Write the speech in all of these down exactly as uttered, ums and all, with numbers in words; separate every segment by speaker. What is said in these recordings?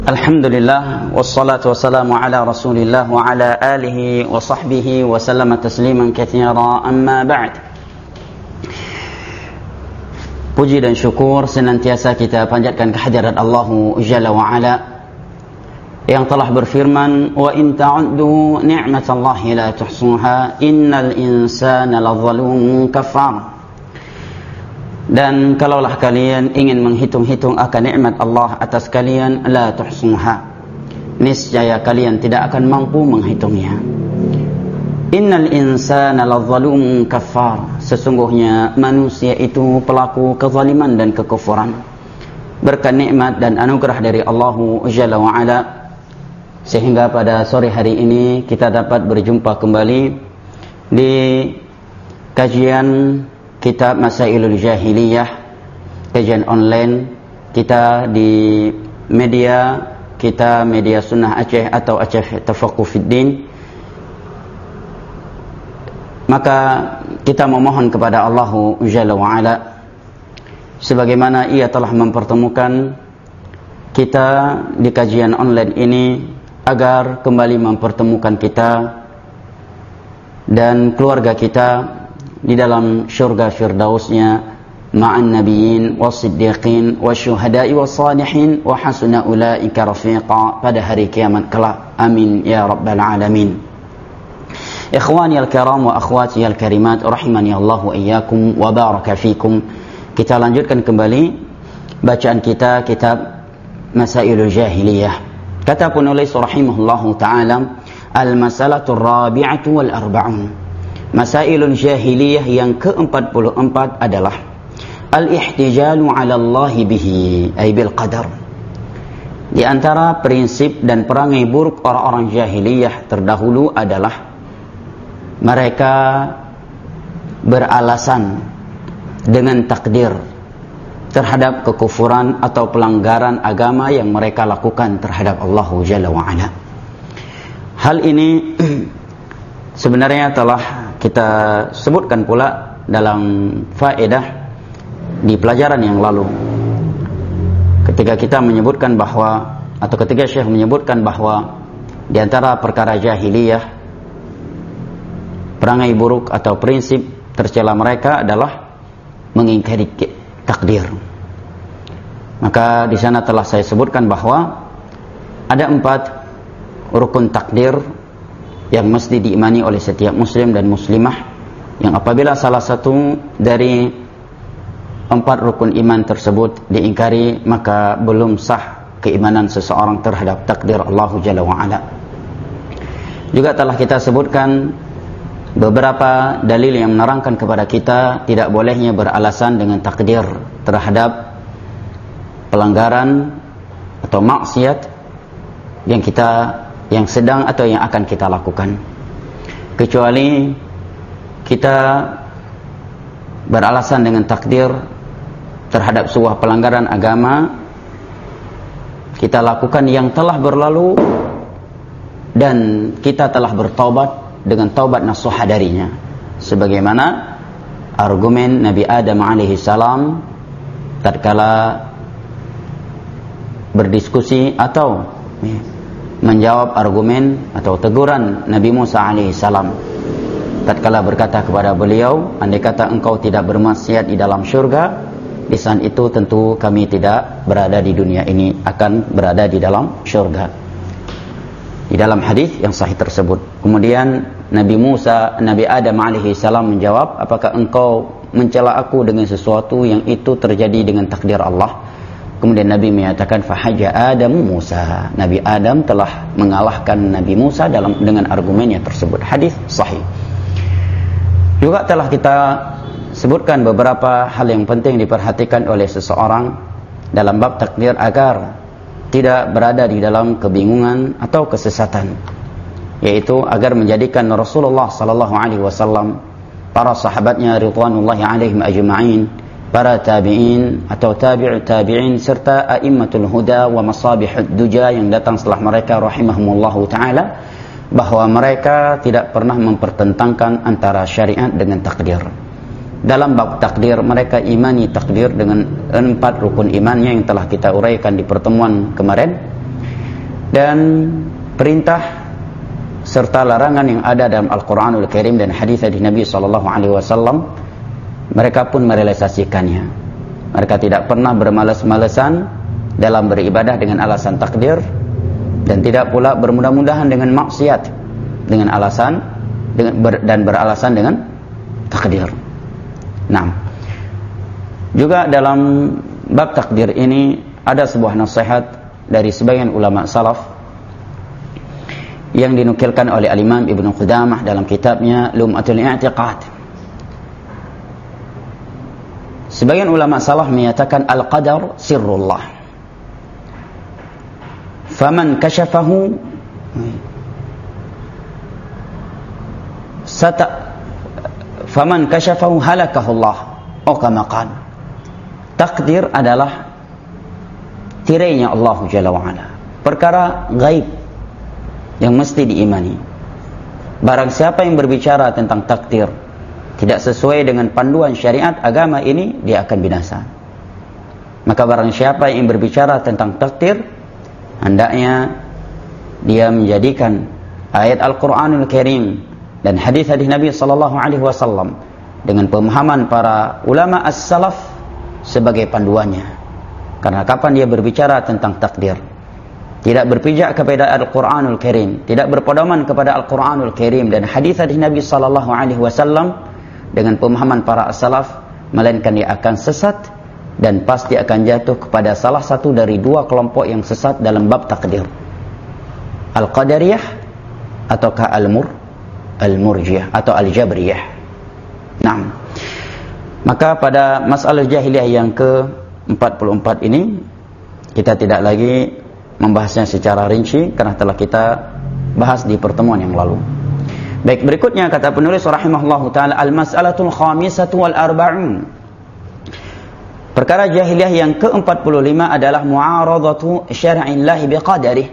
Speaker 1: Alhamdulillah wassalatu wassalamu ala Rasulillah wa ala alihi wa sahbihi wa sallama tasliman katsira, amma ba'd. Puji dan syukur senantiasa kita panjatkan kehadirat Allah Jalla wa Ala yang telah berfirman, wa in ta'uddu ni'matallahi la tuhsuha innal insana ladzalumun kafar. Dan kalaulah kalian ingin menghitung-hitung akan nikmat Allah atas kalian, la tuhsuha, niscaya kalian tidak akan mampu menghitungnya. Innal insana ladzalumun kafar, sesungguhnya manusia itu pelaku kezaliman dan kekufuran. Berkat nikmat dan anugerah dari Allah Jalla wa Ala, sehingga pada sore hari ini kita dapat berjumpa kembali di kajian kitab Masailul Jahiliyah, kajian online kita di media kita, media Sunnah Aceh atau Aceh Tafaqquh Fiddin. Maka kita memohon kepada Allah Jalla wa Ala, sebagaimana Ia telah mempertemukan kita di kajian online ini, agar kembali mempertemukan kita dan keluarga kita di dalam syurga firdausnya ma'an nabiyyin was-siddiqin wasyuhada'i was-salihin wa hasuna ulaika rafiqa pada hari kiamat kelak. Amin ya rabbal alamin. Ikhwani al-kiram wa akhwati al-karimat, rahimani Allah wa iyyakum wa baraka fikum. Kita lanjutkan kembali bacaan kita kitab Masailul Jahiliyah. Kata penulis rahimahullahu taala, al-mas'alatu ar-rabi'atu wal arba'un. Masailul Jahiliyah yang ke empat puluh empat adalah al-ihtijalu 'ala Allah bihi, ay bil qadar. Di antara prinsip dan perangai buruk orang-orang jahiliyah terdahulu adalah mereka beralasan dengan takdir terhadap kekufuran atau pelanggaran agama yang mereka lakukan terhadap Allah Jalla wa Ala. Hal ini sebenarnya telah kita sebutkan pula dalam faedah di pelajaran yang lalu, ketika kita menyebutkan bahwa, atau ketika Syekh menyebutkan bahwa di antara perkara jahiliyah, perangai buruk atau prinsip tercela mereka adalah mengingkari takdir. Maka di sana telah saya sebutkan bahwa ada empat rukun takdir yang mesti diimani oleh setiap muslim dan muslimah, yang apabila salah satu dari empat rukun iman tersebut diingkari, maka belum sah keimanan seseorang terhadap takdir Allah Jalla wa Ala. Juga telah kita sebutkan beberapa dalil yang menerangkan kepada kita tidak bolehnya beralasan dengan takdir terhadap pelanggaran atau maksiat yang kita yang sedang atau yang akan kita lakukan, kecuali kita beralasan dengan takdir terhadap sebuah pelanggaran agama kita lakukan yang telah berlalu dan kita telah bertaubat dengan taubat nasuha darinya, sebagaimana argumen Nabi Adam alaihi salam tatkala berdiskusi atau menjawab argumen atau teguran Nabi Musa alaihi salam tatkala berkata kepada beliau, andai kata engkau tidak bermaksiat di dalam syurga, di saat itu tentu kami tidak berada di dunia ini, akan berada di dalam syurga, di dalam hadis yang sahih tersebut. Kemudian Nabi Musa, Nabi Adam alaihi salam menjawab, apakah engkau mencela aku dengan sesuatu yang itu terjadi dengan takdir Allah? Kemudian Nabi menyatakan, fahaja Adam Musa, Nabi Adam telah mengalahkan Nabi Musa dalam dengan argumennya tersebut. Hadis sahih. Juga telah kita sebutkan beberapa hal yang penting diperhatikan oleh seseorang dalam bab takdir agar tidak berada di dalam kebingungan atau kesesatan, yaitu agar menjadikan Rasulullah sallallahu alaihi wasallam, para sahabatnya ridwanullahi alaihim ajma'in, para tabi'in atau tabi'ut tabi'in, serta a'immatul huda wa masabihud duja yang datang setelah mereka rahimahumullahu ta'ala, bahwa mereka tidak pernah mempertentangkan antara syariat dengan takdir. Dalam bab takdir, mereka imani takdir dengan empat rukun imannya yang telah kita uraikan di pertemuan kemarin, Dan perintah serta larangan yang ada dalam Al-Quranul Karim dan hadis dari Nabi sallallahu alaihi wasallam, mereka pun merealisasikannya. Mereka tidak pernah bermalas-malasan dalam beribadah dengan alasan takdir, dan tidak pula bermudah-mudahan dengan maksiat dengan alasan dengan ber, dan beralasan dengan takdir. Nah, juga dalam bab takdir ini ada sebuah nasihat dari sebagian ulama salaf yang dinukilkan oleh Al-Imam Ibnu Qudamah dalam kitabnya Lum'atul I'tiqad. Sebagian ulama salaf menyatakan al-qadar sirrullah, faman kashafahu sata faman kashafahu halakahullah, oh kama qala. Takdir adalah tirainya Allah Jalla wa'ala, perkara gaib yang mesti diimani. Barang siapa yang berbicara tentang takdir tidak sesuai dengan panduan syariat agama ini, dia akan binasa. Maka barang siapa yang berbicara tentang takdir, hendaknya dia menjadikan ayat Al-Quranul Karim dan hadis-hadis Nabi sallallahu alaihi wasallam dengan pemahaman para ulama as-salaf sebagai panduannya. Karena kapan dia berbicara tentang takdir, tidak berpijak kepada Al-Quranul Karim, tidak berpedoman kepada Al-Quranul Karim dan hadis-hadis Nabi sallallahu alaihi wasallam dengan pemahaman para as-salaf, melainkan dia akan sesat dan pasti akan jatuh kepada salah satu dari dua kelompok yang sesat dalam bab takdir, Al-Qadariyah ataukah Al-Mur Al-Murjiyah atau Al-Jabriyah. Nah, maka pada masalah jahiliyah yang ke empat puluh empat ini kita tidak lagi membahasnya secara rinci karena telah kita bahas di pertemuan yang lalu. Baik, berikutnya kata penulis rahimahullahu taala, al-mas'alatul khamisatu wal arba'un. Perkara jahiliyah yang ke empat puluh lima adalah mu'aradatu syar'illahi biqadarih.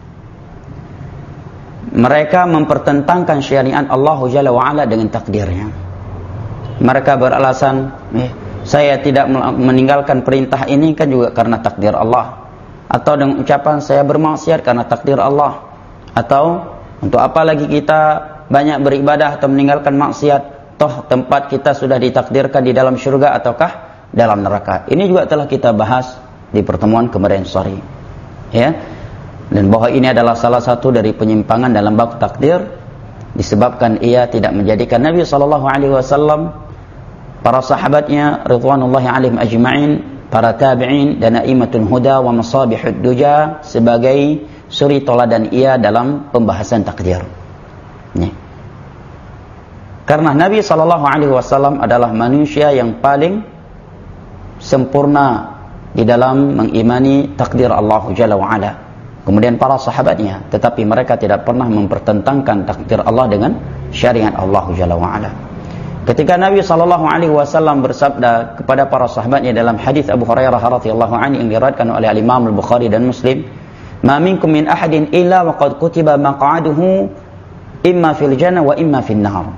Speaker 1: Mereka mempertentangkan syariat Allah Jalla wa'ala dengan takdirnya. Mereka beralasan, eh, saya tidak meninggalkan perintah ini kan juga karena takdir Allah. Atau dengan ucapan saya bermaksiat karena takdir Allah. Atau untuk apa lagi kita banyak beribadah atau meninggalkan maksiat, toh tempat kita sudah ditakdirkan di dalam syurga ataukah dalam neraka. Ini juga telah kita bahas di pertemuan kemarin sore, ya. Dan bahwa ini adalah salah satu dari penyimpangan dalam bab takdir, disebabkan ia tidak menjadikan Nabi sallallahu alaihi wasallam, para sahabatnya ridwanullahi alaihim ajma'in, para tabi'in dan a'immatul huda wa masabihud duja sebagai suri toladan ia dalam pembahasan takdir. Nih. Karena Nabi sallallahu alaihi wasallam adalah manusia yang paling sempurna di dalam mengimani takdir Allah Jalla wa ala. Kemudian para sahabatnya, tetapi mereka tidak pernah mempertentangkan takdir Allah dengan syariat Allah Jalla wa ala. Ketika Nabi sallallahu alaihi wasallam bersabda kepada para sahabatnya dalam hadis Abu Hurairah radhiyallahu anhu yang diriwayatkan oleh Imam Al-Bukhari dan Muslim, "Ma minkum min ahadin illa wa qad kutiba maq'aduhu imma fil jannah wa imma fin nar."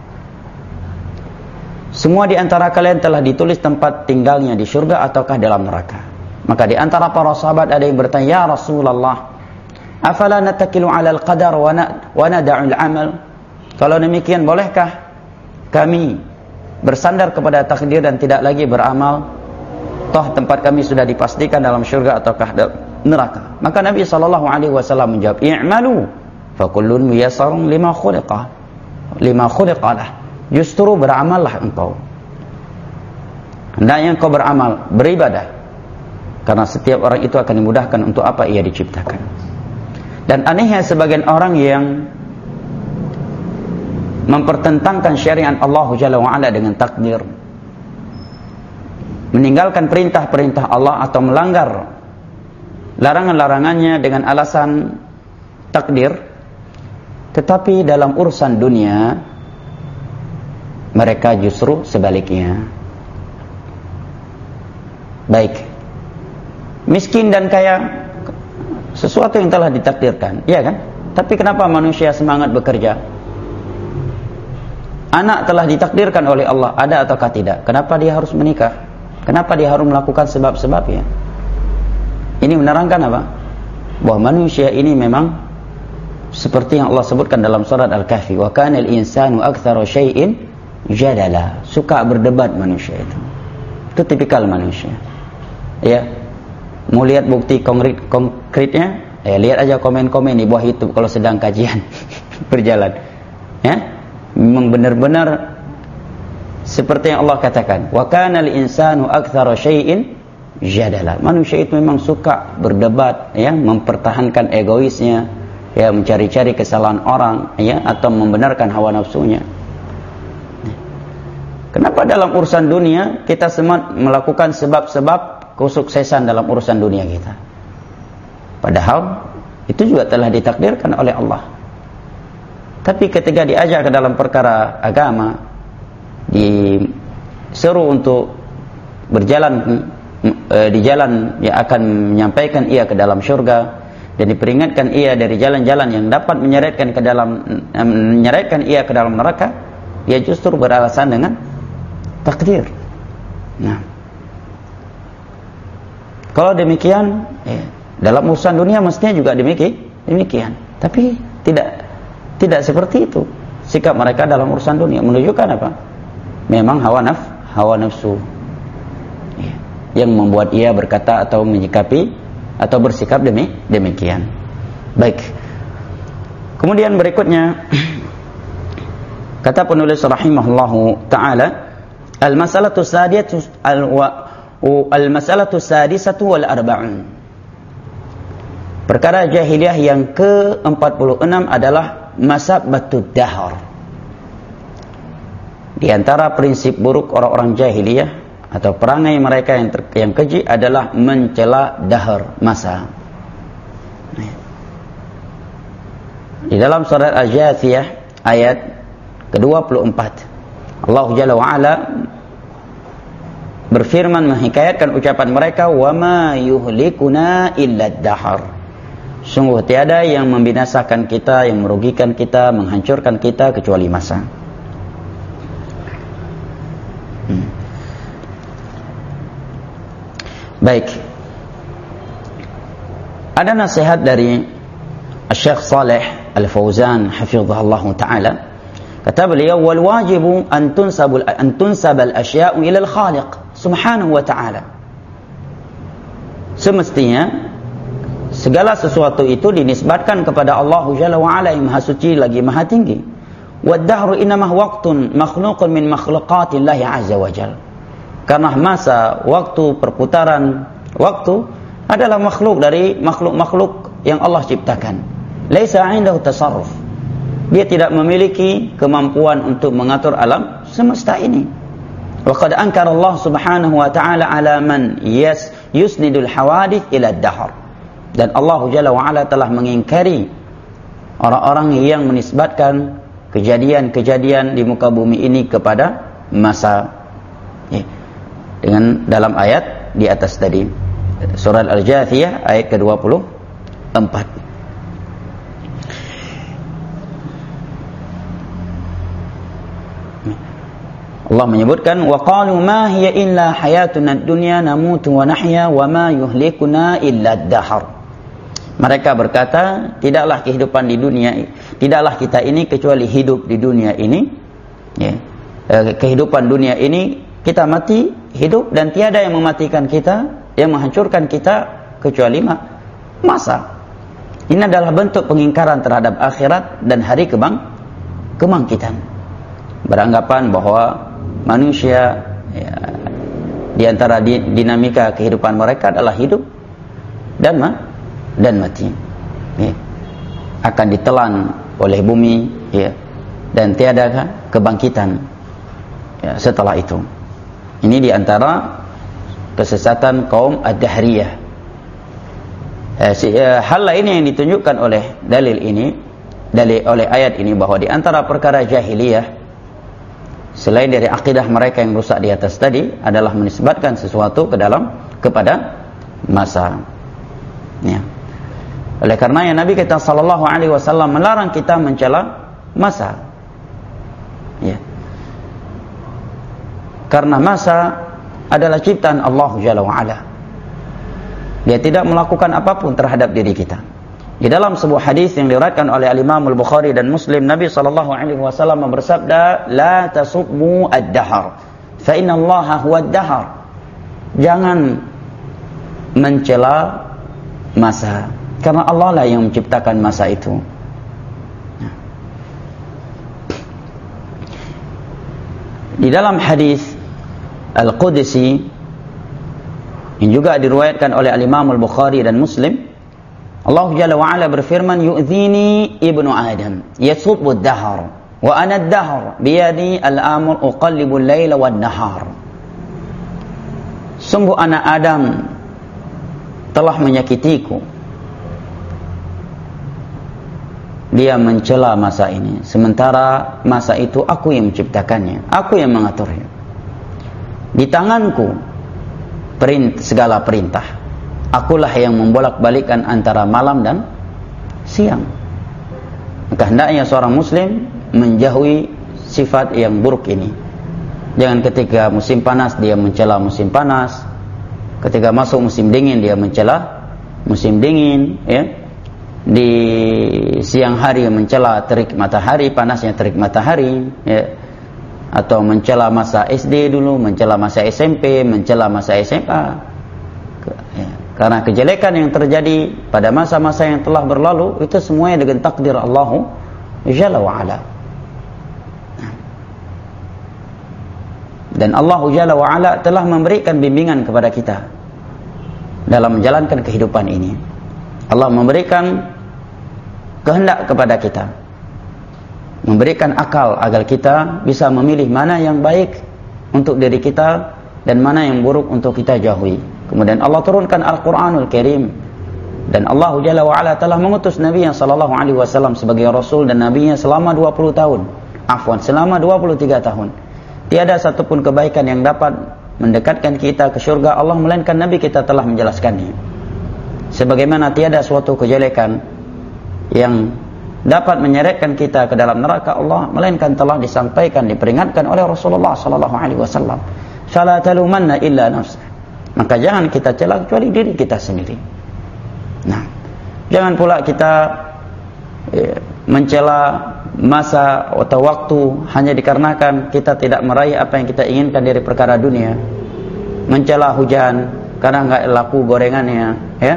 Speaker 1: Semua di antara kalian telah ditulis tempat tinggalnya di surga ataukah dalam neraka. Maka di antara para sahabat ada yang bertanya, "Ya Rasulullah, afala natakilu 'ala al-qadar wa wa nad'u al-amal?" Kalau demikian, bolehkah kami bersandar kepada takdir dan tidak lagi beramal? Toh tempat kami sudah dipastikan dalam surga ataukah neraka. Maka Nabi sallallahu alaihi wasallam menjawab, "I'malu fa kullun muyassarun lima khuliqa lima khuliqa lah." Justru beramallah engkau. Hendaknya engkau beramal, beribadah. Karena setiap orang itu akan dimudahkan untuk apa ia diciptakan. Dan anehnya sebagian orang yang mempertentangkan syariat Allah Jalla wa'ala dengan takdir, meninggalkan perintah-perintah Allah atau melanggar larangan-larangannya dengan alasan takdir, tetapi dalam urusan dunia mereka justru sebaliknya. Baik, miskin dan kaya sesuatu yang telah ditakdirkan, iya kan? Tapi kenapa manusia semangat bekerja? Anak telah ditakdirkan oleh Allah, ada ataukah tidak? Kenapa dia harus menikah? Kenapa dia harus melakukan sebab-sebabnya? Ini menerangkan apa? bahwa manusia ini memang seperti yang Allah sebutkan dalam surat Al-Kahfi, wa kana al-insanu aktsara syai'in jadala. Suka berdebat manusia itu. Itu tipikal manusia. Ya. Mau lihat bukti konkret konkretnya? Ya, lihat aja komen-komen di bawah YouTube kalau sedang kajian berjalan. Ya. Memang benar-benar seperti yang Allah katakan, wa kana al-insanu aktsara syai'in jadala. Manusia itu memang suka berdebat, ya, mempertahankan egoisnya, ya, mencari-cari kesalahan orang, ya, atau membenarkan hawa nafsunya. Kenapa dalam urusan dunia kita semua melakukan sebab-sebab kesuksesan dalam urusan dunia kita? Padahal itu juga telah ditakdirkan oleh Allah. Tapi ketika diajak ke dalam perkara agama, diseru untuk berjalan di jalan yang akan menyampaikan ia ke dalam syurga, dan diperingatkan ia dari jalan-jalan yang dapat menyeretkan ke dalam menyeretkan ia ke dalam neraka, dia justru beralasan dengan takdir. Nah, kalau demikian, ya, dalam urusan dunia mestinya juga demikian, demikian. Tapi tidak tidak seperti itu sikap mereka dalam urusan dunia. Menunjukkan apa? Memang hawa naf hawa nafsu, ya, yang membuat ia berkata atau menyikapi atau bersikap demi demikian. Baik. Kemudian berikutnya kata penulis rahimahullahu taala, al-masalatu sadiyatu al-masalatu sadisatu wal arba'un. Perkara jahiliyah yang ke empat puluh enam adalah masabbatud dahar. Di antara prinsip buruk orang-orang jahiliyah atau perangai mereka yang ter, yang keji adalah mencela dahar, masa. Di dalam surat Al-Jathiyah ayat ke dua puluh empat, Allah Jalla wa Ala berfirman menghikayatkan ucapan mereka, wa ma yuhlikuna illa dahar. Sungguh tiada yang membinasakan kita, yang merugikan kita, menghancurkan kita kecuali masa. Hmm. Baik. Ada nasihat dari Syekh Saleh Al-Fauzan hafizahullah taala. Kata beliau, wal wajibu an tunsabul an tunsabal asya'u ila al-khaliq subhanahu wa ta'ala. Semestinya segala sesuatu itu dinisbatkan kepada Allah Jalla wa Ala yang Maha Suci lagi Maha Tinggi. Wad dahru innamah waqtun makhluqun min makhluqatillahi azza wa jalla. Karena masa, waktu, perputaran waktu adalah makhluk dari makhluk-makhluk yang Allah ciptakan. Laisa 'indahu tasarruf. Dia tidak memiliki kemampuan untuk mengatur alam semesta ini. Wa qad ankara Allah Subhanahu wa ta'ala 'ala man yas yusnidul hawadith ila ad-dahr. Dan Allah Jalla wa Ala telah mengingkari orang-orang yang menisbatkan kejadian-kejadian di muka bumi ini kepada masa. Ya. Dengan dalam ayat di atas tadi, surat Al-Jathiyah ayat ke dua puluh empat. Allah menyebutkan, wa qalu ma hiya illa hayatuna ad-dunya namutu wa nahya wa ma yuhlikuna illa ad-dahr. Mereka berkata, tidaklah kehidupan di dunia, tidaklah kita ini kecuali hidup di dunia ini, ya. Eh, kehidupan dunia ini kita mati, hidup, dan tiada yang mematikan kita, yang menghancurkan kita kecuali masa. Ini adalah bentuk pengingkaran terhadap akhirat dan hari kebang kebangkitan. Beranggapan bahwa manusia, ya, di antara dinamika kehidupan mereka adalah hidup dan ma dan mati, ya, akan ditelan oleh bumi, ya, dan tiada kebangkitan, ya, setelah itu. Ini di antara kesesatan kaum ad-dahriyah. Eh, si, eh, hal lain yang ditunjukkan oleh dalil ini, dalil oleh ayat ini, bahwa di antara perkara jahiliyah selain dari akidah mereka yang rusak di atas tadi adalah menisbatkan sesuatu ke dalam kepada masa. Ya. Oleh karenanya Nabi kita sallallahu alaihi wasallam melarang kita mencela masa. Ya. Karena masa adalah ciptaan Allah Jalla wa Ala. Dia tidak melakukan apapun terhadap diri kita. Di dalam sebuah hadis yang diriwayatkan oleh Al-Imam Al-Bukhari dan Muslim, Nabi sallallahu alaihi wasallam bersabda, "La tasubbu ad-dahr, fa inna Allaha huwa ad-dahr." Jangan mencela masa, karena Allah lah yang menciptakan masa itu. Di dalam hadis Al-Qudsi yang juga diriwayatkan oleh Al-Imam Al-Bukhari dan Muslim, Allah Jalla wa Ala berfirman, "Yu'dhini ibnu Adam, yasubbu ad-dahr, wa ana ad-dahr, biyadi al-amr uqallibu al-laila wan-nahar." Sungguh anak Adam telah menyakitiku. Dia mencela masa ini, sementara masa itu aku yang menciptakannya, aku yang mengaturnya. Di tanganku perint, segala perintah. Akulah yang membolak-balikkan antara malam dan siang. Maka hendaknya seorang muslim menjauhi sifat yang buruk ini. Jangan ketika musim panas dia mencela musim panas, ketika masuk musim dingin dia mencela musim dingin, ya. Di siang hari mencela terik matahari, panasnya terik matahari, ya. Atau mencela masa S D dulu, mencela masa S M P, mencela masa S M A. Ya. Karena kejelekan yang terjadi pada masa-masa yang telah berlalu itu semuanya dengan takdir Allah Jalla wa Ala. Dan Allah Jalla wa Ala telah memberikan bimbingan kepada kita dalam menjalankan kehidupan ini. Allah memberikan kehendak kepada kita, memberikan akal agar kita bisa memilih mana yang baik untuk diri kita dan mana yang buruk untuk kita jauhi. Kemudian Allah turunkan Al-Quranul Karim, dan Allah Jalla wa Ala telah mengutus Nabi sallallahu alaihi wasallam sebagai Rasul dan Nabi-Nya selama dua puluh tahun, afwan, selama dua puluh tiga tahun. Tiada satupun kebaikan yang dapat mendekatkan kita ke syurga Allah melainkan Nabi kita telah menjelaskannya. Sebagaimana tiada suatu kejelekan yang dapat menyeretkan kita ke dalam neraka Allah melainkan telah disampaikan, diperingatkan oleh Rasulullah sallallahu alaihi wasallam. Fala talumanna illa nafsah. Maka jangan kita cela kecuali diri kita sendiri. Nah, jangan pula kita eh, mencela masa atau waktu hanya dikarenakan kita tidak meraih apa yang kita inginkan dari perkara dunia. Mencela hujan karena enggak laku gorengannya, ya.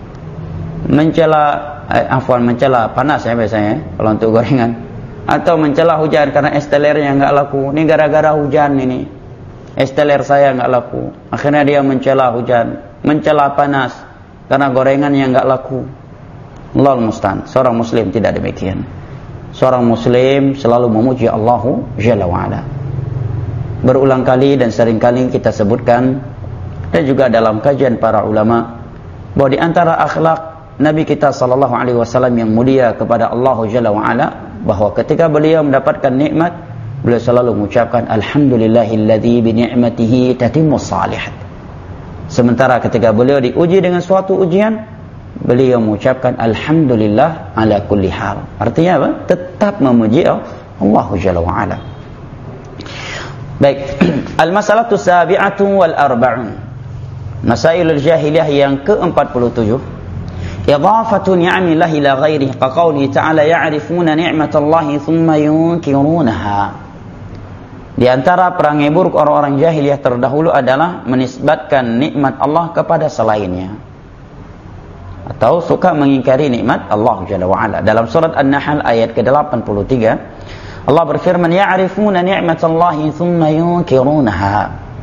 Speaker 1: Mencela eh, afwan mencela panas ya biasanya kalau untuk gorengan, atau mencela hujan karena es telernya enggak laku. Ini gara-gara hujan ini. Es teler saya enggak laku. Akhirnya dia mencela hujan, mencela panas karena gorengannya enggak laku. Allahul musta'an. Seorang muslim tidak demikian. Seorang muslim selalu memuji Allah Jalla wa Ala. Berulang kali dan sering kali kita sebutkan, dan juga dalam kajian para ulama, bahwa di antara akhlak Nabi kita sallallahu alaihi wasallam yang mulia kepada Allah Jalla wa Ala, bahwa ketika beliau mendapatkan nikmat, beliau selalu mengucapkan alhamdulillahilladzi bi ni'matihi tatimmus shalihat. Sementara ketika beliau diuji dengan suatu ujian, beliau mengucapkan alhamdulillah ala kulli hal. Artinya apa? Tetap memuji Allah Jalla wa Ala. Baik, al-masalatu sabi'atu wal arba'un. Masailul jahiliyah yang ke empat puluh tujuh. Idhafatu ni'amillahi ila ghairihi, kaqauli ta'ala ya'rifuna ni'matallahi thumma yunkirunaha. Di antara perangai buruk orang-orang jahiliyah terdahulu adalah menisbatkan nikmat Allah kepada selainnya, atau suka mengingkari nikmat Allah Jalla wa Ala. Dalam surat An-Nahl ayat ke delapan puluh tiga, Allah berfirman, ya'rifuna ni'matallahi thumma yunkirunaha.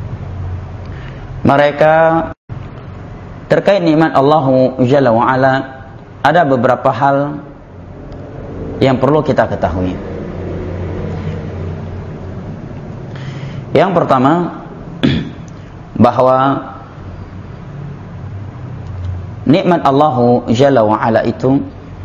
Speaker 1: Mereka terkait nikmat Allah Jalla wa Ala ada beberapa hal yang perlu kita ketahui. Yang pertama, bahwa nikmat Allah Jalla wa Ala itu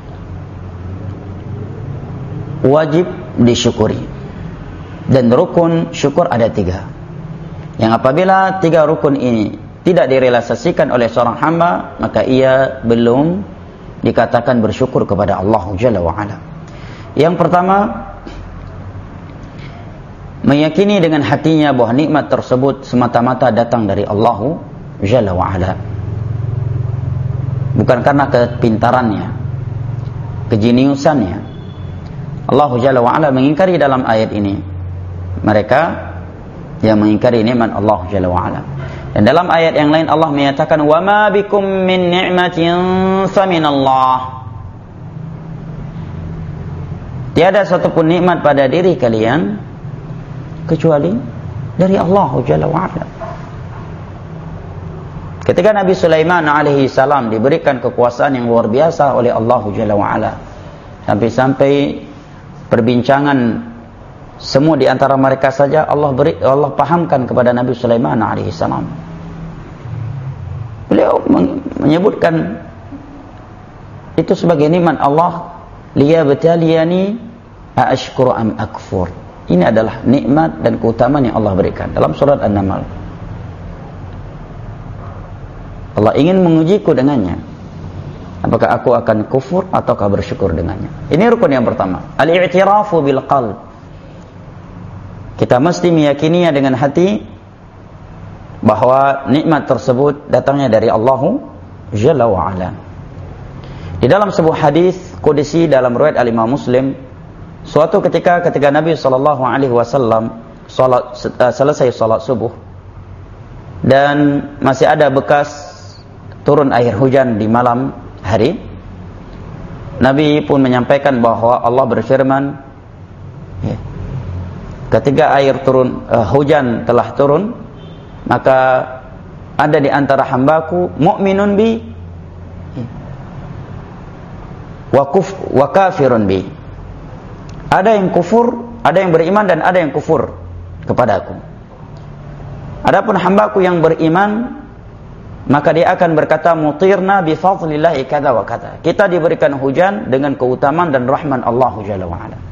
Speaker 1: wajib disyukuri, dan rukun syukur ada tiga. Yang apabila tiga rukun ini tidak direalisasikan oleh seorang hamba, maka ia belum dikatakan bersyukur kepada Allah Jalla wa Ala. Yang pertama, meyakini dengan hatinya bahwa nikmat tersebut semata-mata datang dari Allah Jalla wa Ala. bukan karena kepintarannya, kejeniusannya. Allah Jalla wa'ala mengingkari dalam ayat ini mereka yang mengingkari nikmat Allah Jalla wa'ala. Dan dalam ayat yang lain Allah menyatakan wa ma bikum min ni'matin faminallah. Tiada satupun nikmat pada diri kalian kecuali dari Allah Jalla wa'ala. Ketika Nabi Sulaiman alaihi salam diberikan kekuasaan yang luar biasa oleh Allah Jalla wa'ala, sampai-sampai perbincangan semua di antara mereka saja Allah beri, Allah pahamkan kepada Nabi Sulaiman alaihi salam. Beliau menyebutkan itu sebagai nikmat Allah, liyabtaliyani aashkuru am akfur. Ini adalah nikmat dan keutamaan yang Allah berikan dalam surat An-Naml. Allah ingin mengujiku dengannya. Apakah aku akan kufur ataukah bersyukur dengannya? Ini rukun yang pertama, al-i'tirafu bil qalb. Kita mesti meyakininya dengan hati bahwa nikmat tersebut datangnya dari Allah Jalla wa'ala. Di dalam sebuah hadis qudsi dalam riwayat Al-Imam Muslim, suatu ketika ketika Nabi sallallahu alaihi wasallam salat, uh, selesai salat subuh dan masih ada bekas turun air hujan di malam hari, Nabi pun menyampaikan bahwa Allah berfirman, ya, ketika air turun, uh, hujan telah turun, maka ada di antara hambaku mu'minun bi wa kuf wa kafirun bi. Ada yang kufur, ada yang beriman dan ada yang kufur kepadaku. Adapun hambaku yang beriman, maka dia akan berkata mutirna bi fadlillahi kadza wa kadza. Kita diberikan hujan dengan keutamaan dan rahman Allah Jalla wa ala.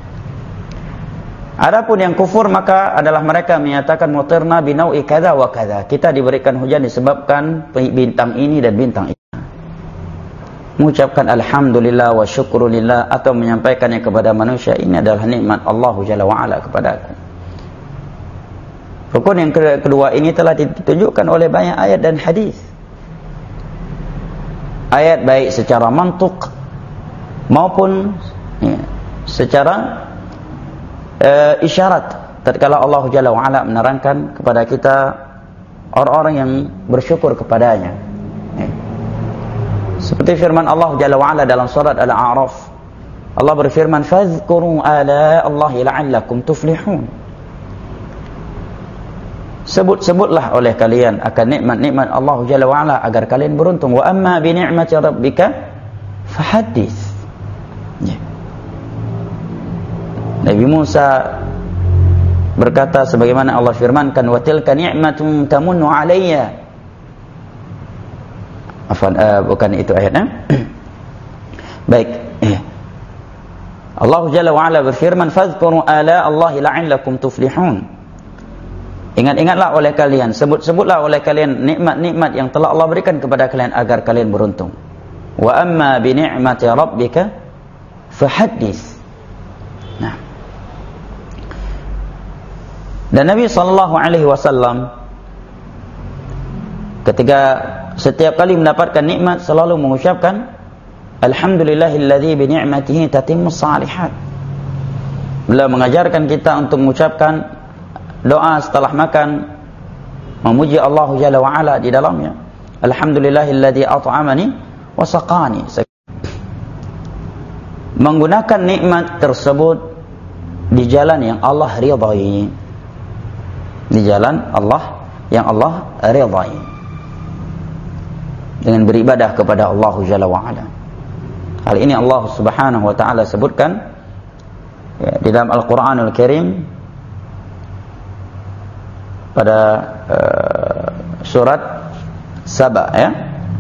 Speaker 1: Adapun yang kufur maka adalah mereka menyatakan mutirna bi nau'i kadza wa kadza. Kita diberikan hujan disebabkan bintang ini dan bintang itu. Mengucapkan alhamdulillah wa syukrulillah atau menyampaikannya kepada manusia, ini adalah nikmat Allah Jalla wa ala kepada aku. Rukun yang kedua ini telah ditunjukkan oleh banyak ayat dan hadis. Ayat baik secara mantuk maupun ya, secara uh, isyarat. Tatkala Allah Jalla wa ala menerangkan kepada kita orang-orang yang bersyukur kepadanya. Ya. Seperti firman Allah Jalla wa ala dalam surat Al-A'raf. Allah berfirman, "Fadhkuru ala Allahi la'allakum tuflihun." Sebut-sebutlah oleh kalian akan nikmat-nikmat Allah Jalla wa ala agar kalian beruntung. Wa amma bi ni'mati rabbika fahaddits. Ya. Nabi Musa berkata sebagaimana Allah firmankan, "Wa tilka ni'matun tamunnu 'alayya." Afan, uh, bukan itu ayatnya. Baik. Ya. Allah Jalla wa ala berfirman, "Fadhkuru ala Allahi la'allakum tuflihun." Ingat-ingatlah oleh kalian, sebut-sebutlah oleh kalian nikmat-nikmat yang telah Allah berikan kepada kalian agar kalian beruntung. Wa amma bi ni'mati rabbika fahaddits. Nah. Dan Nabi sallallahu alaihi wasallam ketika setiap kali mendapatkan nikmat selalu mengucapkan alhamdulillahilladzi bi ni'matihi tatimmus shalihat. Beliau mengajarkan kita untuk mengucapkan doa setelah makan, memuji Allah Jalla wa ala di dalamnya. Alhamdulillahilladzi at'amani wa saqani. Menggunakan nikmat tersebut di jalan yang Allah ridai. Di jalan Allah yang Allah ridai. Dengan beribadah kepada Allah Jalla wa ala. Hal ini Allah Subhanahu wa taala sebutkan ya, di dalam Al-Qur'anul Karim pada uh, surat Saba ya.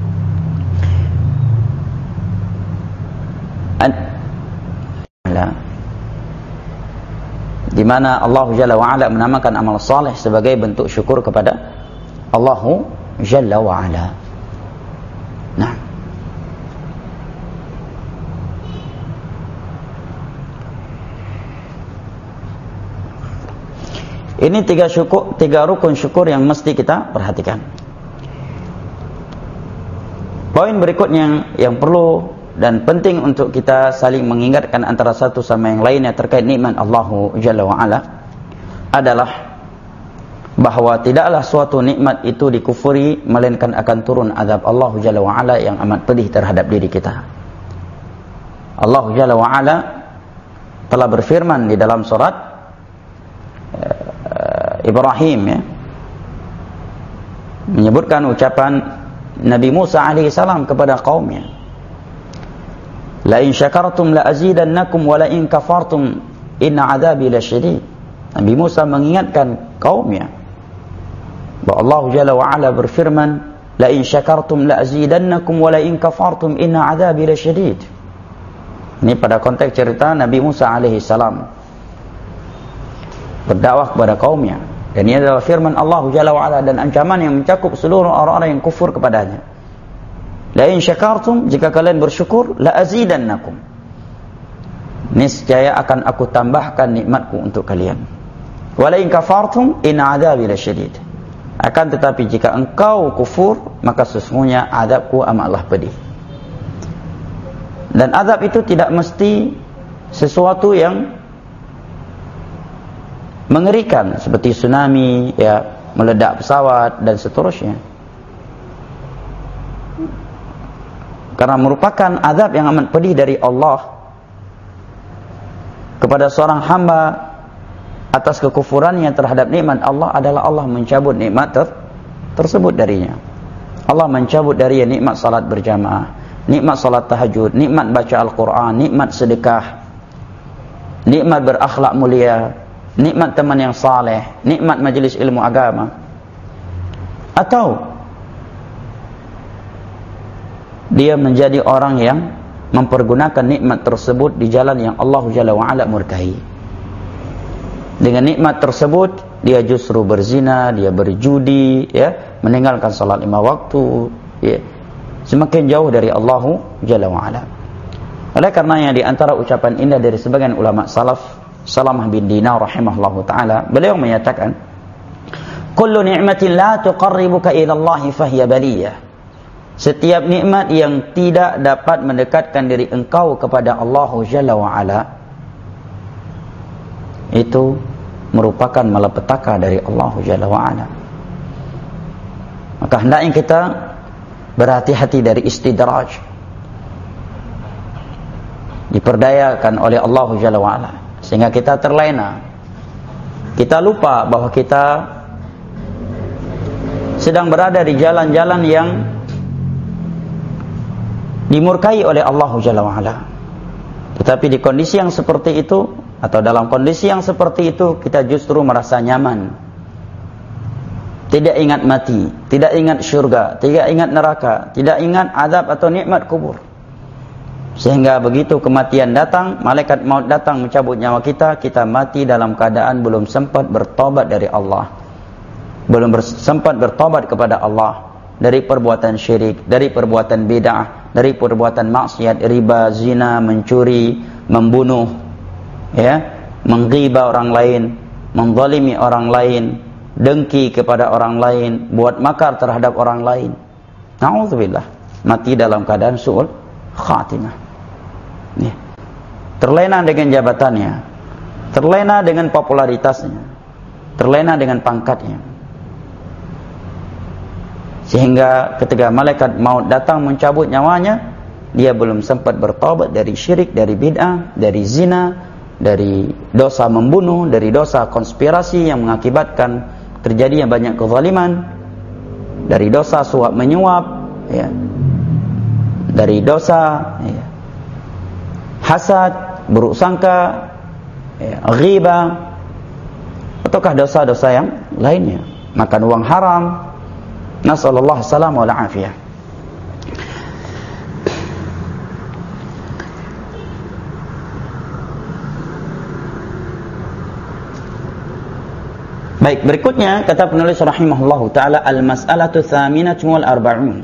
Speaker 1: Di mana Allah Jalla wa ala menamakan amal saleh sebagai bentuk syukur kepada Allah Jalla wa ala. Nah, ini tiga syukur, tiga rukun syukur yang mesti kita perhatikan. Poin berikutnya yang, yang perlu dan penting untuk kita saling mengingatkan antara satu sama yang lainnya terkait nikmat Allah Jalla wa Ala adalah bahawa tidaklah suatu nikmat itu dikufuri melainkan akan turun azab Allah Jalla wa Ala yang amat pedih terhadap diri kita. Allah Jalla wa Ala telah berfirman di dalam surat uh, Ibrahim, ya, menyebutkan ucapan Nabi Musa alaihi salam kepada kaumnya, la in syakartum la azidannakum wa la in kafartum inna adzabi lasyadid. Nabi Musa mengingatkan kaumnya bahwa Allah Jalla wa Ala berfirman, la in syakartum la azidannakum wa la in kafartum inna adzabi lasyadid. Ini pada konteks cerita Nabi Musa alaihi salam berdakwah kepada kaumnya, dan ini adalah firman Allah Jalla wa Ala dan ancaman yang mencakup seluruh orang-orang yang kufur kepadanya. La in syakartum, jika kalian bersyukur, la azidannakum, niscaya akan aku tambahkan nikmatku untuk kalian. Wa la in kafartum inna adzabi lasyadid. Akan tetapi jika engkau kufur, maka sesungguhnya azabku amatlah pedih. Dan azab itu tidak mesti sesuatu yang mengerikan seperti tsunami, ya, meledak pesawat dan seterusnya. Karena merupakan azab yang amat pedih dari Allah kepada seorang hamba atas kekufurannya terhadap nikmat Allah adalah Allah mencabut nikmat ter tersebut darinya. Allah mencabut darinya nikmat salat berjamaah, nikmat salat tahajud, nikmat baca Al-Quran, nikmat sedekah, nikmat berakhlak mulia, nikmat teman yang saleh, nikmat majlis ilmu agama. Atau dia menjadi orang yang mempergunakan nikmat tersebut di jalan yang Allah Jalla wa Ala murkahi. Dengan nikmat tersebut dia justru berzina, dia berjudi, ya, meninggalkan salat lima waktu, ya, semakin jauh dari Allah Jalla wa Ala. Oleh karenanya di antara ucapan indah dari sebagian ulama salaf, Salamah bin Dinar rahimahullahu taala, beliau menyatakan, kullu ni'matin la tuqarribuka ila Allah fahiya baliyah. Setiap nikmat yang tidak dapat mendekatkan diri engkau kepada Allah Jalla wa Ala, itu merupakan malapetaka dari Allah Jalla wa Ala. Maka hendaknya kita berhati-hati dari istidraj, diperdayakan oleh Allah Jalla wa Ala, sehingga kita terlena. Kita lupa bahwa kita sedang berada di jalan-jalan yang dimurkai oleh Allah Jalla wa Ala. Tetapi di kondisi yang seperti itu, atau dalam kondisi yang seperti itu, kita justru merasa nyaman, tidak ingat mati, tidak ingat syurga, tidak ingat neraka, tidak ingat azab atau nikmat kubur. Sehingga begitu kematian datang, malaikat maut datang mencabut nyawa kita, kita mati dalam keadaan belum sempat bertobat dari Allah, belum ber, sempat bertobat kepada Allah dari perbuatan syirik, dari perbuatan bid'ah, dari perbuatan maksiat, riba, zina, mencuri, membunuh, ya, mengghiba orang lain, menzalimi orang lain, dengki kepada orang lain, buat makar terhadap orang lain. Na'udzubillah, mati dalam keadaan su'ul khatimah. Nih, terlena dengan jabatannya, terlena dengan popularitasnya, terlena dengan pangkatnya, sehingga ketika malaikat maut datang mencabut nyawanya, dia belum sempat bertobat dari syirik, dari bid'ah, dari zina, dari dosa membunuh, dari dosa konspirasi yang mengakibatkan terjadinya banyak kezaliman, dari dosa suap menyuap, ya, dari dosa, ya, hasad, buruk sangka, ya, ghibah, ataukah dosa-dosa yang lainnya, makan uang haram. Nasallallahu salam wal afiyah. Baik, berikutnya kata penulis rahimahullahu taala, al-mas'alatu tsaminatu wal arba'un.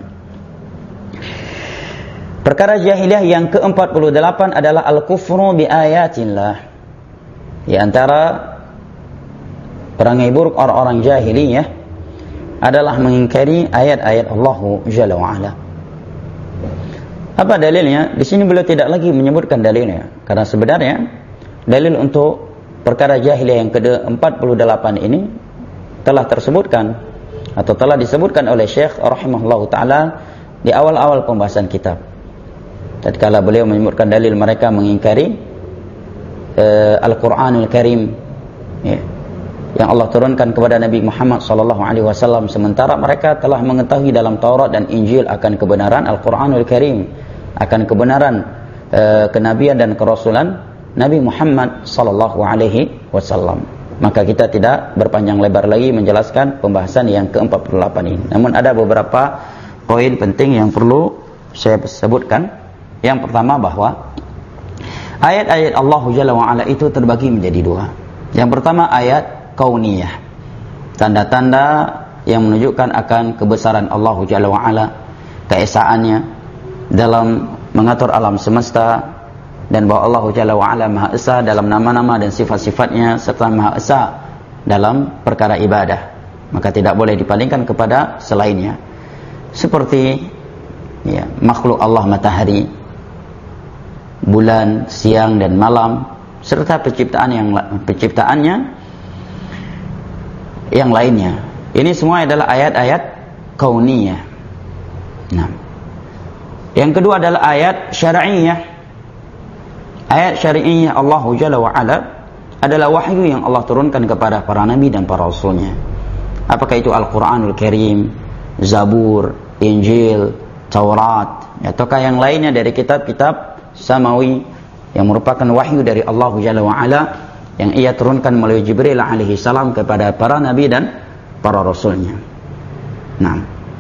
Speaker 1: Perkara jahiliyah yang ke empat puluh delapan adalah al-kufru bi ayatillah. Di antara perangai buruk orang-orang jahiliyah adalah mengingkari ayat-ayat Allah Jalla wa Ala. Apa dalilnya? Di sini beliau tidak lagi menyebutkan dalilnya, karena sebenarnya dalil untuk perkara jahiliyah yang ke empat puluh delapan ini telah tersebutkan atau telah disebutkan oleh Syekh rahimahullahu taala di awal-awal pembahasan kitab. Tatkala beliau menyebutkan dalil mereka mengingkari uh, Al-Qur'anul Karim, ya, yang Allah turunkan kepada Nabi Muhammad sallallahu alaihi wasallam, sementara mereka telah mengetahui dalam Taurat dan Injil akan kebenaran Al-Qur'anul Karim, akan kebenaran uh, kenabian dan kerasulan Nabi Muhammad sallallahu alaihi wasallam. Maka kita tidak berpanjang lebar lagi menjelaskan pembahasan yang ke empat puluh delapan ini. Namun ada beberapa poin penting yang perlu saya sebutkan. Yang pertama, bahwa ayat-ayat Allah Jalla wa'ala itu terbagi menjadi dua. Yang pertama ayat kauniyah, tanda-tanda yang menunjukkan akan kebesaran Allah Jalla wa'ala, keesaannya dalam mengatur alam semesta, dan bahwa Allah Jalla wa'ala Maha Esa dalam nama-nama dan sifat-sifatnya, serta Maha Esa dalam perkara ibadah, maka tidak boleh dipandingkan kepada selainnya. Seperti ya, makhluk Allah matahari, bulan, siang dan malam, serta penciptaan yang penciptaannya yang lainnya. Ini semua adalah ayat-ayat kauniyah. Nah, yang kedua adalah ayat syar'iyah. Ayat syar'iyah Allah Jalla wa'ala adalah wahyu yang Allah turunkan kepada para nabi dan para rasulnya. Apakah itu Al-Quranul Karim, Zabur, Injil, Taurat, ataukah yang lainnya dari kitab-kitab samawi yang merupakan wahyu dari Allah Jalla wa'ala yang ia turunkan melalui Jibril alaihi salam kepada para nabi dan para rasulnya. Nah,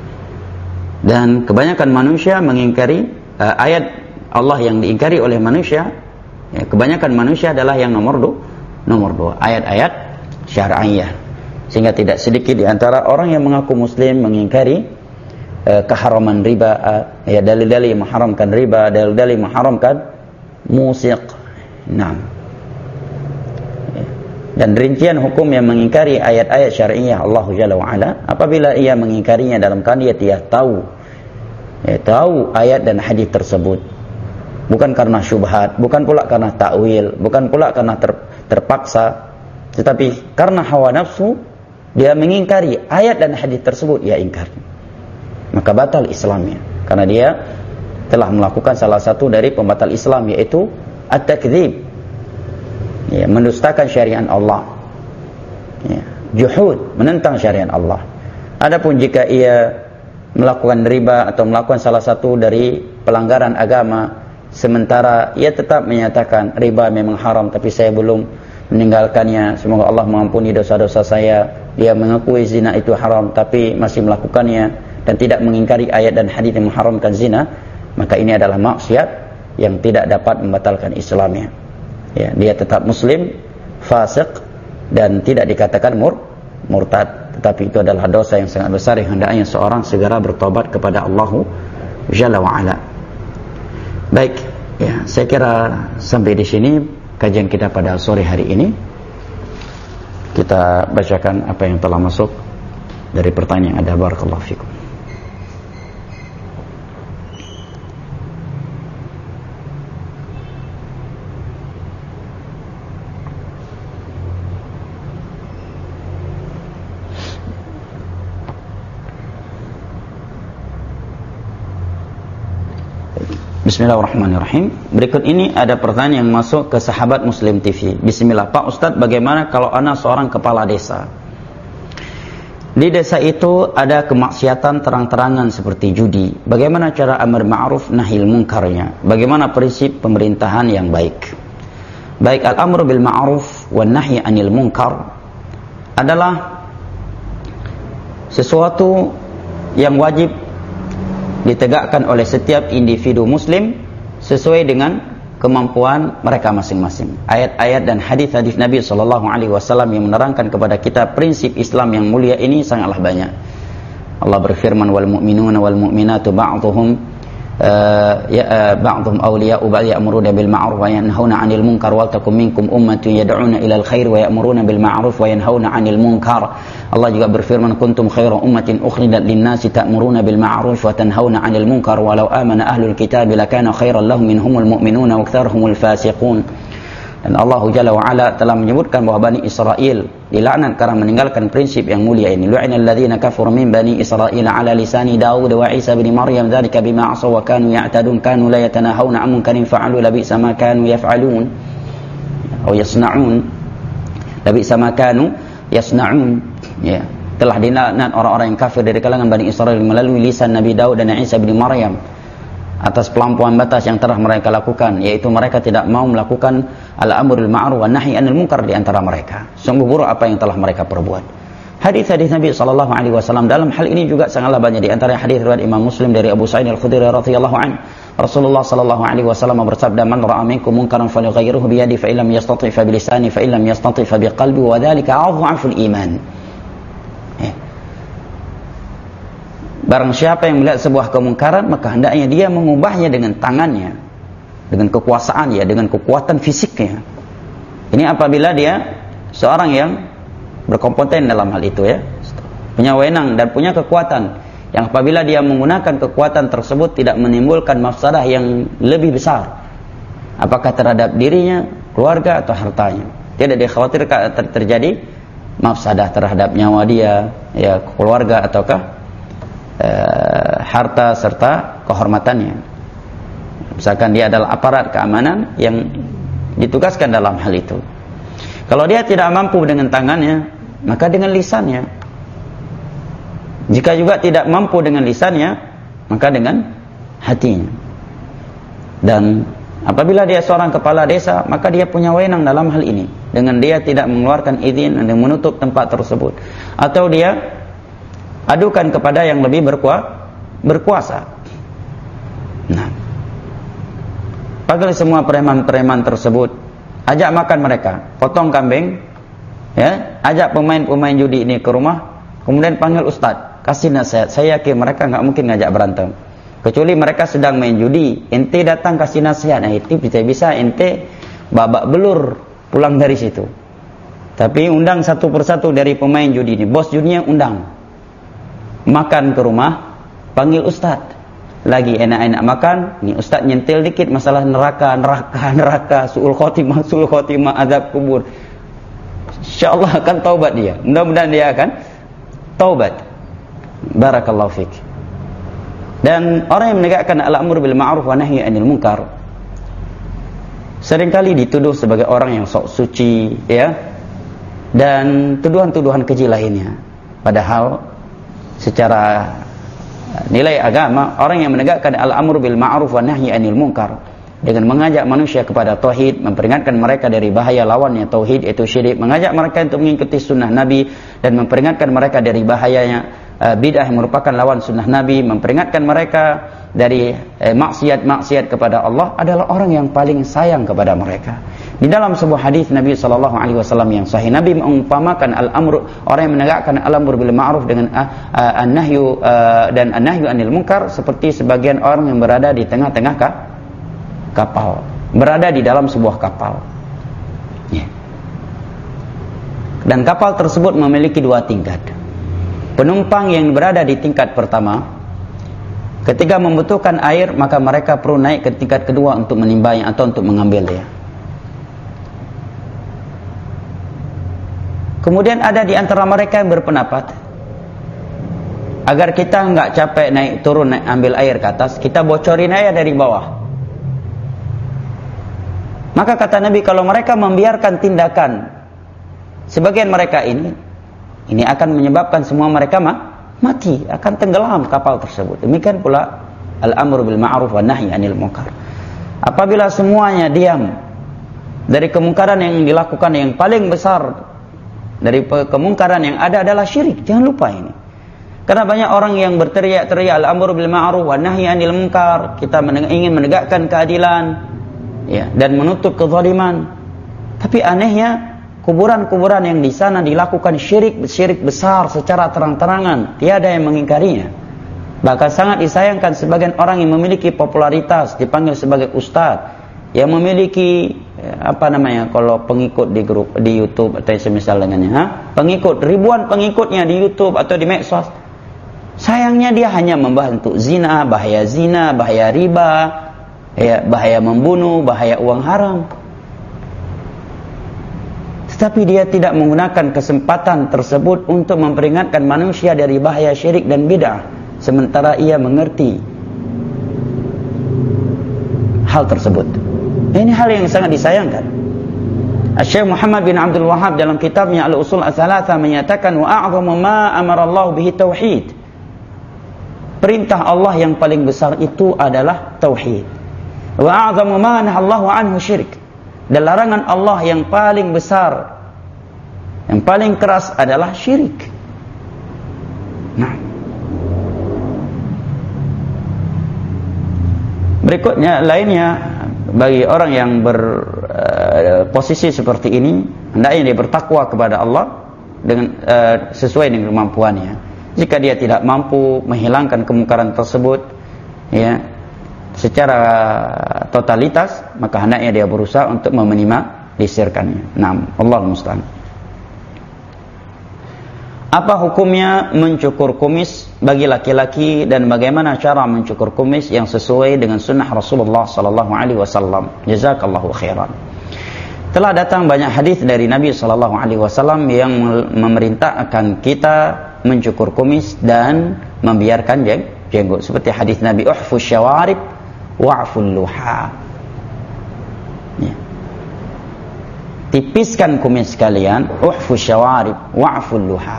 Speaker 1: dan kebanyakan manusia mengingkari uh, ayat Allah yang diingkari oleh manusia. Ya, kebanyakan manusia adalah yang nomor dua, nomor dua ayat-ayat syar'iyah. Sehingga tidak sedikit di antara orang yang mengaku muslim mengingkari uh, keharaman riba, uh, ya, dalil-dalil yang mengharamkan riba, dalil-dalil yang mengharamkan musik. Nah, ya. Dan rincian hukum yang mengingkari ayat-ayat syar'iyah Allah Jalla wa'ala, apabila ia mengingkarinya dalam keadaan dia tidak tahu, ya, tahu ayat dan hadis tersebut, bukan karena syubhat, bukan pula karena takwil, bukan pula karena ter, terpaksa, tetapi karena hawa nafsu, dia mengingkari ayat dan hadis tersebut, ia ingkar, maka batal Islamnya, karena dia telah melakukan salah satu dari pembatal Islam, yaitu at-takdzib, ya, mendustakan syariat Allah, ya, juhud, menentang syariat Allah. Adapun jika ia melakukan riba atau melakukan salah satu dari pelanggaran agama, sementara ia tetap menyatakan riba memang haram, tapi saya belum meninggalkannya, semoga Allah mengampuni dosa-dosa saya. Dia mengakui zina itu haram, tapi masih melakukannya dan tidak mengingkari ayat dan hadis yang mengharamkan zina, maka ini adalah maksiat yang tidak dapat membatalkan Islamnya. Ya, dia tetap muslim, fasik, dan tidak dikatakan mur, murtad, tetapi itu adalah dosa yang sangat besar yang hendaknya seorang segera bertobat kepada Allah Jalla wa'ala. Baik, ya, saya kira sampai di sini kajian kita pada sore hari ini. Kita bacakan apa yang telah masuk dari pertanyaan yang ada. Barakallahu fikum. Bismillahirrahmanirrahim. Berikut ini ada pertanyaan yang masuk ke Sahabat Muslim T V. Bismillah, Pak Ustadz, bagaimana kalau ana seorang kepala desa? Di desa itu ada kemaksiatan terang-terangan seperti judi. Bagaimana cara amar ma'ruf nahil munkarnya? Bagaimana prinsip pemerintahan yang baik? Baik, al-amru bil ma'ruf wan nahy anil munkar adalah sesuatu yang wajib ditegakkan oleh setiap individu muslim sesuai dengan kemampuan mereka masing-masing. Ayat-ayat dan hadis-hadis Nabi sallallahu alaihi wasallam yang menerangkan kepada kita prinsip Islam yang mulia ini sangatlah banyak. Allah berfirman, wal mu'minuna wal mu'minatu ba'dhuhum uh, ya uh, ba'dhum awliya'u ba'd ya'muruna bil ma'ruf wa yanhauna 'anil munkar wal takum minkum ummatun yad'una ilal khair wa ya'muruna bil ma'ruf wa yanhauna 'anil munkar. Allah juga berfirman, kuntum khaira ummatin ukhrijat lin-nasi ta'muruna bil ma'ruf wa tanhauna 'anil munkar walau amana ahlul kitabi lakana khairan lahum minhumul mu'minuna wa aktsaruhumul fasiqun. Dan Allah Jalla wa Ala telah menyebutkan bahwa Bani Israel dilaknat karena meninggalkan prinsip yang mulia ini. Lu'inal ladzina kafaru min Bani Israel 'ala lisani Daud wa Isa bin Maryam dzalika bima 'asaw wa kanu ya'tadun kanu la yatanahawna 'an munkarin fa'alu labisa ma kanu yaf'alun atau yasna'un labisa ma kanu yasna'un. Ya, telah dilaknat orang-orang yang kafir dari kalangan Bani Israel melalui lisan Nabi Daud dan Isa bin Maryam atas pelampauan batas yang telah mereka lakukan, yaitu mereka tidak mau melakukan al-amr bil ma'ruf wa nahi 'anil munkar di antara mereka. Sungguh buruk apa yang telah mereka perbuat. Hadis-hadis Nabi sallallahu alaihi wasallam dalam hal ini juga sangatlah banyak. Di antara hadis riwayat Imam Muslim dari Abu Sa'id Al-Khudri radhiyallahu anhu, Rasulullah sallallahu alaihi wasallam bersabda, "Man ra'a minkum munkaran falyughayyirhu bi yadihi fa illam yastati' fa bi lisanihi fa illam yastati' fa bi qalbihi wa dzalika adhaful iman." Ya. Barang siapa yang melihat sebuah kemungkaran, maka hendaknya dia mengubahnya dengan tangannya, dengan kekuasaan ya, dengan kekuatan fisiknya. Ini apabila dia seorang yang berkompeten dalam hal itu ya, punya wewenang dan punya kekuatan, yang apabila dia menggunakan kekuatan tersebut tidak menimbulkan mafsadah yang lebih besar, apakah terhadap dirinya, keluarga atau hartanya, tidak dikhawatirkan ter terjadi mafsadah terhadap nyawa dia, ya, keluarga ataukah Uh, harta serta kehormatannya. Misalkan dia adalah aparat keamanan yang ditugaskan dalam hal itu. Kalau dia tidak mampu dengan tangannya, maka dengan lisannya. Jika juga tidak mampu dengan lisannya, maka dengan hatinya. Dan apabila dia seorang kepala desa, maka dia punya wewenang dalam hal ini. Dengan dia tidak mengeluarkan izin dan menutup tempat tersebut, atau dia adukan kepada yang lebih berkuasa, berkuasa. Nah, panggil semua preman-preman tersebut, ajak makan mereka, potong kambing, ya, ajak pemain-pemain judi ini ke rumah, kemudian panggil ustaz, kasih nasihat. Saya yakin mereka nggak mungkin ngajak berantem, kecuali mereka sedang main judi. Ente datang kasih nasihat, nah itu bisa-bisa ente babak belur pulang dari situ. Tapi undang satu persatu dari pemain judi ini, bos judinya undang. Makan ke rumah, panggil ustaz. Lagi enak-enak makan, ini ustaz nyentil dikit masalah neraka, neraka, neraka, su'ul khotimah, su'ul khotimah, azab kubur. Insyaallah akan taubat dia. Mudah-mudahan dia akan taubat. Barakallahu fik. Dan orang yang menegakkan al-amr bil ma'ruf wa nahyi 'anil munkar seringkali dituduh sebagai orang yang sok suci, ya. Dan tuduhan-tuduhan keji lainnya. Padahal secara nilai agama, orang yang menegakkan al-amru bil ma'ruf wa nahyi 'anil munkar dengan mengajak manusia kepada tauhid, memperingatkan mereka dari bahaya lawannya tauhid yaitu syirik, mengajak mereka untuk mengikuti sunnah Nabi dan memperingatkan mereka dari bahayanya uh, bid'ah yang merupakan lawan sunnah Nabi, memperingatkan mereka dari eh, maksiat-maksiat kepada Allah, adalah orang yang paling sayang kepada mereka. Di dalam sebuah hadis Nabi sallallahu alaihi wasallam yang sahih, Nabi mengumpamakan al-amru, orang yang menegakkan al-amru bil ma'ruf dengan uh, uh, an-nahyu uh, dan an-nahyu 'anil munkar seperti sebagian orang yang berada di tengah-tengah ka kapal, berada di dalam sebuah kapal. Yeah. Dan kapal tersebut memiliki dua tingkat. Penumpang yang berada di tingkat pertama, ketika membutuhkan air, maka mereka perlu naik ke tingkat kedua untuk menimbanya atau untuk mengambilnya. Kemudian ada di antara mereka yang berpendapat, agar kita enggak capek naik turun naik ambil air ke atas, kita bocorin air dari bawah. Maka kata Nabi, kalau mereka membiarkan tindakan sebagian mereka ini, ini akan menyebabkan semua mereka mah mati, akan tenggelam kapal tersebut. Demikian pula al-amru bil ma'ruf wa nahyi 'anil munkar. Apabila semuanya diam dari kemungkaran yang dilakukan, yang paling besar dari kemungkaran yang ada adalah syirik. Jangan lupa ini. Karena banyak orang yang berteriak-teriak al-amru bil ma'ruf wa nahyi 'anil munkar, kita meneg ingin menegakkan keadilan, ya, dan menutup kezaliman. Tapi anehnya, kuburan-kuburan yang di sana dilakukan syirik, syirik besar secara terang-terangan, tiada yang mengingkarinya. Bahkan sangat disayangkan sebagian orang yang memiliki popularitas dipanggil sebagai ustaz, yang memiliki apa namanya kalau pengikut di grup di YouTube atau semisal dengannya, ha? Pengikut ribuan pengikutnya di YouTube atau di medsos. Sayangnya dia hanya membantu zina, bahaya zina, bahaya riba, ya, bahaya membunuh, bahaya uang haram. Tetapi dia tidak menggunakan kesempatan tersebut untuk memperingatkan manusia dari bahaya syirik dan bid'ah, sementara ia mengerti hal tersebut. Ini hal yang sangat disayangkan. Syekh Muhammad bin Abdul Wahhab dalam kitabnya Al-Usul Ats-Tsalatsa menyatakan wa a'zamu ma amara Allah bihi tauhid. Perintah Allah yang paling besar itu adalah tauhid. Wa a'zamu ma nahallahu anhu syirik. Dan larangan Allah yang paling besar, yang paling keras adalah syirik. Nah, berikutnya lainnya, bagi orang yang berposisi uh, seperti ini, hendaknya dia bertakwa kepada Allah dengan uh, sesuai dengan kemampuannya. Jika dia tidak mampu menghilangkan kemungkaran tersebut, ya, secara totalitas, maka hendaknya dia berusaha untuk meminimalisirkannya. Naam, Allahul musta'an. Apa hukumnya mencukur kumis bagi laki-laki dan bagaimana cara mencukur kumis yang sesuai dengan sunnah Rasulullah sallallahu alaihi wasallam? Jazakallahu khairan. Telah datang banyak hadis dari Nabi sallallahu alaihi wasallam yang memerintahkan kita mencukur kumis dan membiarkan jenggot, seperti hadis Nabi uhfu syawarib wa'ful luha. Ya. Tipiskan kumis kalian, uhfu syawarib wa'ful luha.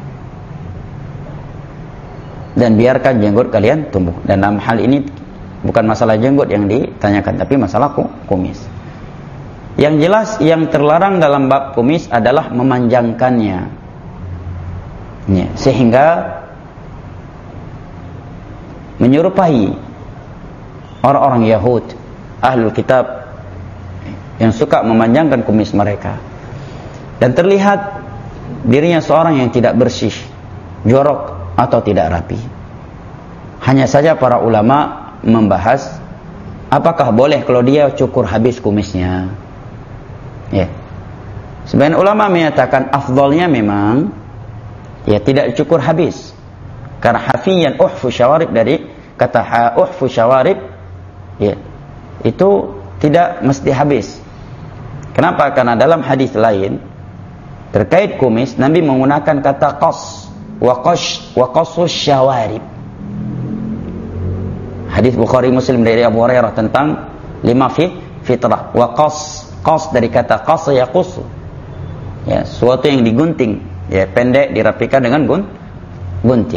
Speaker 1: Dan biarkan jenggot kalian tumbuh. Dan dalam hal ini bukan masalah jenggot yang ditanyakan, tapi masalah kumis. Yang jelas yang terlarang dalam bab kumis adalah memanjangkannya. Ya, sehingga menyerupai orang-orang Yahud, ahlul kitab, yang suka memanjangkan kumis mereka, dan terlihat dirinya seorang yang tidak bersih, jorok atau tidak rapi. Hanya saja para ulama membahas apakah boleh kalau dia cukur habis kumisnya. Ya, sebagian ulama menyatakan afdalnya memang ya tidak cukur habis, karena hafiyan uhfu syawarib, dari kata uhfu syawarib, ya, itu tidak mesti habis. Kenapa? Karena dalam hadis lain terkait kumis, Nabi menggunakan kata qas wa qash wa qasus syawarib. Hadis Bukhari Muslim dari Abu Hurairah tentang lima fi fitrah. Wa qas, qas dari kata qas yaqus, ya, sesuatu yang digunting, ya, pendek dirapikan dengan gun gunting.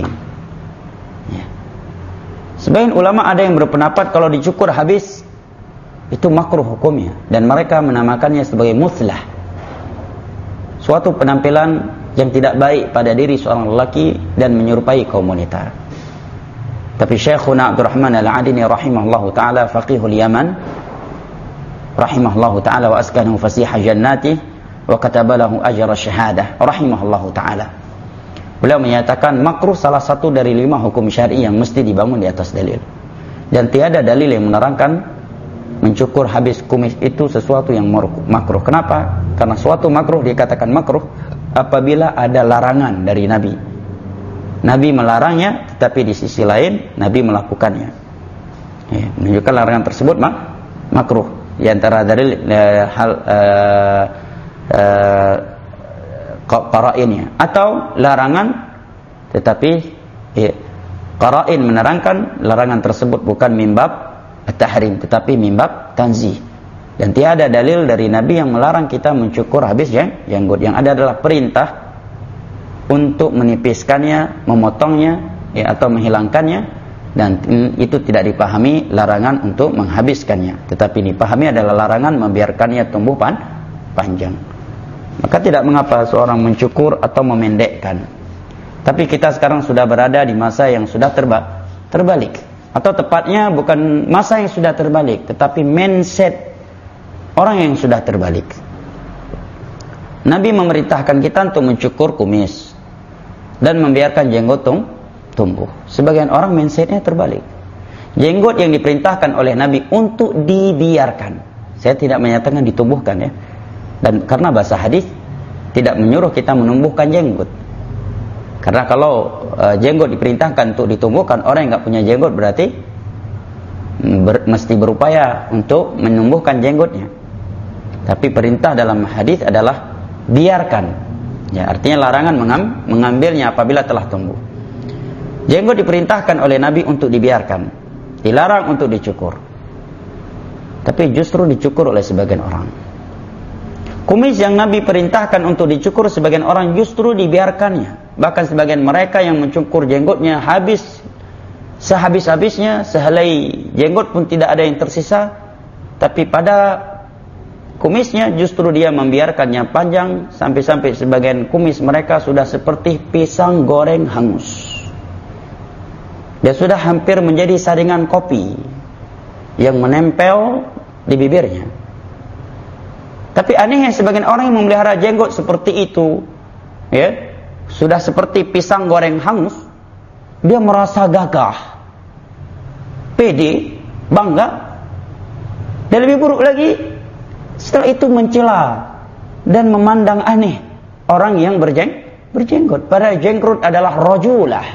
Speaker 1: Sebagian ulama ada yang berpendapat kalau dicukur habis itu makruh hukumnya, dan mereka menamakannya sebagai muslah, suatu penampilan yang tidak baik pada diri seorang lelaki dan menyerupai kaum wanita. Tapi Syekhuna Abdurrahman Al-Adini rahimahullahu taala, faqihul Yaman rahimahullahu taala wa askanahu fasiha jannati wa katabalahu ajra syahadah rahimahullahu taala, beliau menyatakan makruh salah satu dari lima hukum syar'i yang mesti dibangun di atas dalil. Dan tiada dalil yang menerangkan mencukur habis kumis itu sesuatu yang makruh. Kenapa? Karena suatu makruh dikatakan makruh apabila ada larangan dari Nabi. Nabi melarangnya, tetapi di sisi lain Nabi melakukannya. Ya, menunjukkan larangan tersebut mak makruh. Di antara dalil eh, hal eh, eh, qarainnya, atau larangan tetapi ya, qarain menerangkan larangan tersebut bukan mimbab at-tahrim tetapi mimbab tanzih. Dan tiada dalil dari Nabi yang melarang kita mencukur habis jenggot. Yang ada adalah perintah untuk menipiskannya, memotongnya, ya, atau menghilangkannya, dan itu tidak dipahami larangan untuk menghabiskannya, tetapi dipahami adalah larangan membiarkannya tumbuh pan panjang. Maka tidak mengapa seorang mencukur atau memendekkan. Tapi kita sekarang sudah berada di masa yang sudah terba terbalik. Atau tepatnya bukan masa yang sudah terbalik, tetapi mindset orang yang sudah terbalik. Nabi memerintahkan kita untuk mencukur kumis dan membiarkan jenggot tumbuh. Sebagian orang mindsetnya terbalik. Jenggot yang diperintahkan oleh Nabi untuk dibiarkan. Saya tidak menyatakan ditumbuhkan ya. Dan karena bahasa hadis tidak menyuruh kita menumbuhkan jenggot. Karena kalau uh, jenggot diperintahkan untuk ditumbuhkan, orang yang nggak punya jenggot berarti ber, mesti berupaya untuk menumbuhkan jenggotnya. Tapi perintah dalam hadis adalah biarkan. Ya, artinya larangan mengam, mengambilnya apabila telah tumbuh. Jenggot diperintahkan oleh Nabi untuk dibiarkan, dilarang untuk dicukur. Tapi justru dicukur oleh sebagian orang. Kumis yang Nabi perintahkan untuk dicukur, sebagian orang justru dibiarkannya. Bahkan sebagian mereka yang mencukur jenggotnya habis sehabis-habisnya, sehelai jenggot pun tidak ada yang tersisa. Tapi pada kumisnya justru dia membiarkannya panjang, sampai-sampai sebagian kumis mereka sudah seperti pisang goreng hangus. Dia sudah hampir menjadi saringan kopi yang menempel di bibirnya. Tapi anehnya sebagian orang yang memelihara jenggot seperti itu, ya, sudah seperti pisang goreng hangus, dia merasa gagah, pede, bangga. Dan lebih buruk lagi, setelah itu mencela dan memandang aneh orang yang berjeng, berjenggot. Padahal jenggot adalah rajulah,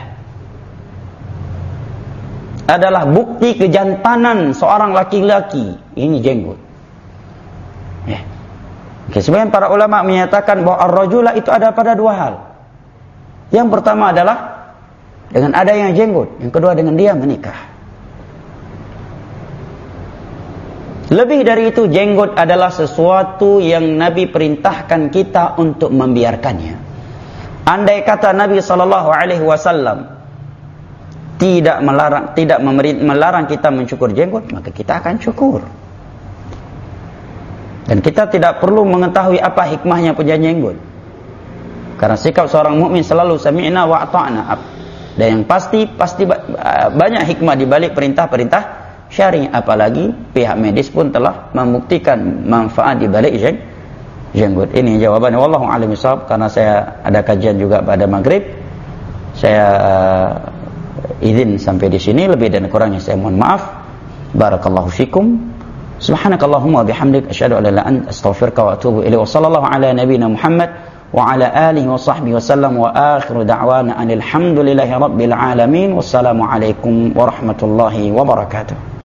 Speaker 1: adalah bukti kejantanan seorang laki-laki. Ini jenggot. Ya. Oke, sebagian para ulama menyatakan bahwa ar-rajulah itu ada pada dua hal. Yang pertama adalah dengan adanya jenggot, yang kedua dengan dia menikah. Lebih dari itu, jenggot adalah sesuatu yang Nabi perintahkan kita untuk membiarkannya. Andai kata Nabi sallallahu alaihi wasallam tidak melarang, tidak melarang kita mencukur jenggot, maka kita akan cukur. Dan kita tidak perlu mengetahui apa hikmahnya punya jenggot. Karena sikap seorang mukmin selalu sami'na wa ata'na. Dan yang pasti pasti banyak hikmah di balik perintah-perintah syar'i. Apalagi pihak medis pun telah membuktikan manfaat di balik jenggot. Ini jawabannya, wallahu a'lam bishawab. Karena saya ada kajian juga pada maghrib, saya uh, izin sampai di sini. Lebih dan kurangnya saya mohon maaf. Barakallahu fikum. Subhanakallahumma wa bihamdik asyhadu an la ilaha illa anta astaghfiruka wa atubu ilaik. Wa sallallahu ala nabiyyina Muhammad wa ala alihi wa sahbihi wasallam wa akhiru da'wana alhamdulillahi rabbil alamin. Wassalamu alaikum warahmatullahi wabarakatuh.